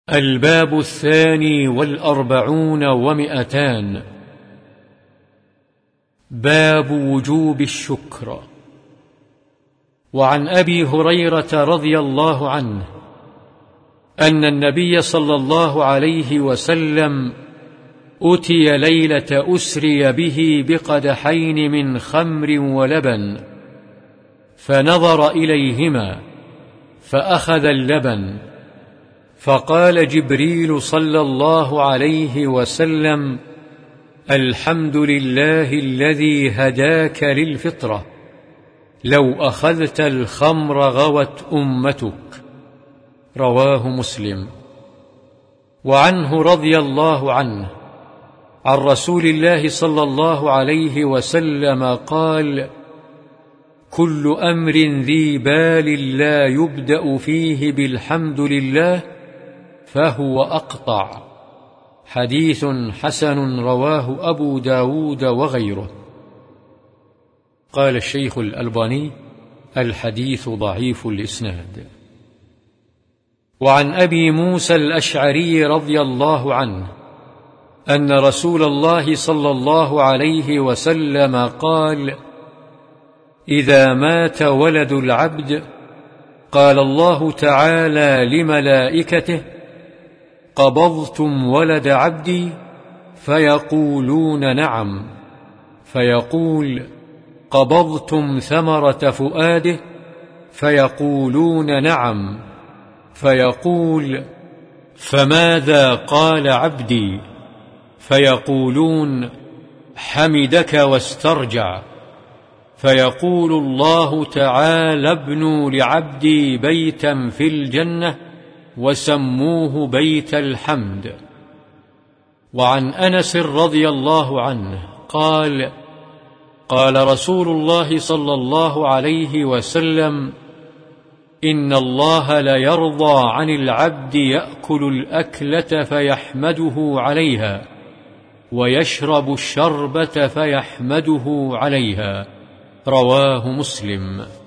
الباب 42 و200. باب وجوب الشكر. وعن أبي هريرة رضي الله عنه أن النبي صلى الله عليه وسلم أتي ليلة أسري به بقدحين من خمر ولبن، فنظر إليهما فأخذ اللبن، فقال جبريل صلى الله عليه وسلم: الحمد لله الذي هداك للفطرة، لو أخذت الخمر غوت أمتك. رواه مسلم. وعنه رضي الله عنه عن رسول الله صلى الله عليه وسلم قال: كل أمر ذي بال لا يبدأ فيه بالحمد لله فهو أقطع. حديث حسن رواه أبو داود وغيره. قال الشيخ الألباني: الحديث ضعيف الإسناد. وعن أبي موسى الأشعري رضي الله عنه أن رسول الله صلى الله عليه وسلم قال: إذا مات ولد العبد قال الله تعالى لملائكته: قبضتم ولد عبدي؟ فيقولون نعم. فيقول: قبضتم ثمرة فؤاده؟ فيقولون نعم. فيقول: فماذا قال عبدي؟ فيقولون: حمدك واسترجع. فيقول الله تعالى: ابنوا لعبدي بيتا في الجنة وسموه بيت الحمد. وعن أنس رضي الله عنه قال: قال رسول الله صلى الله عليه وسلم: إن الله ليرضى عن العبد يأكل الأكلة فيحمده عليها، ويشرب الشربة فيحمده عليها. رواه مسلم.